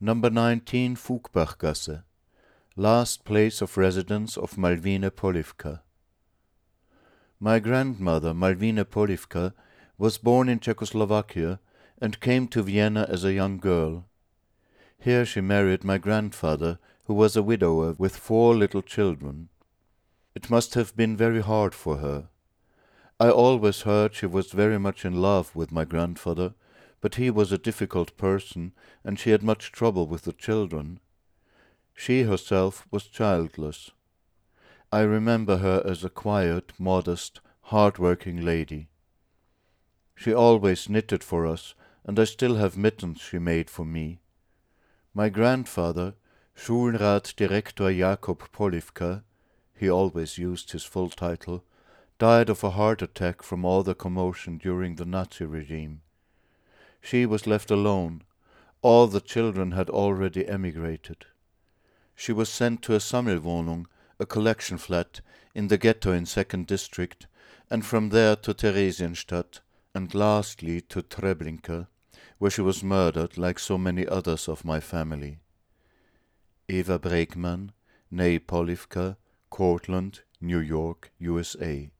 Number 19 Fugbachgasse, last place of residence of Malvina Polivka. My grandmother, Malvina Polivka, was born in Czechoslovakia and came to Vienna as a young girl. Here she married my grandfather, who was a widower with 4 little children. It must have been very hard for her. I always heard she was very much in love with my grandfather, but he was a difficult person, and she had much trouble with the children. She herself was childless. I remember her as a quiet, modest, hard-working lady. She always knitted for us, and I still have mittens she made for me. My grandfather, Schulratdirektor Jakob Polivka, he always used his full title, died of a heart attack from all the commotion during the Nazi regime. She was left alone. All the children had already emigrated. She was sent to a Sammelwohnung, a collection flat, in the ghetto in 2nd District, and from there to Theresienstadt, and lastly to Treblinka, where she was murdered like so many others of my family. Eva Bregman, née Polivka, Cortland, New York, USA.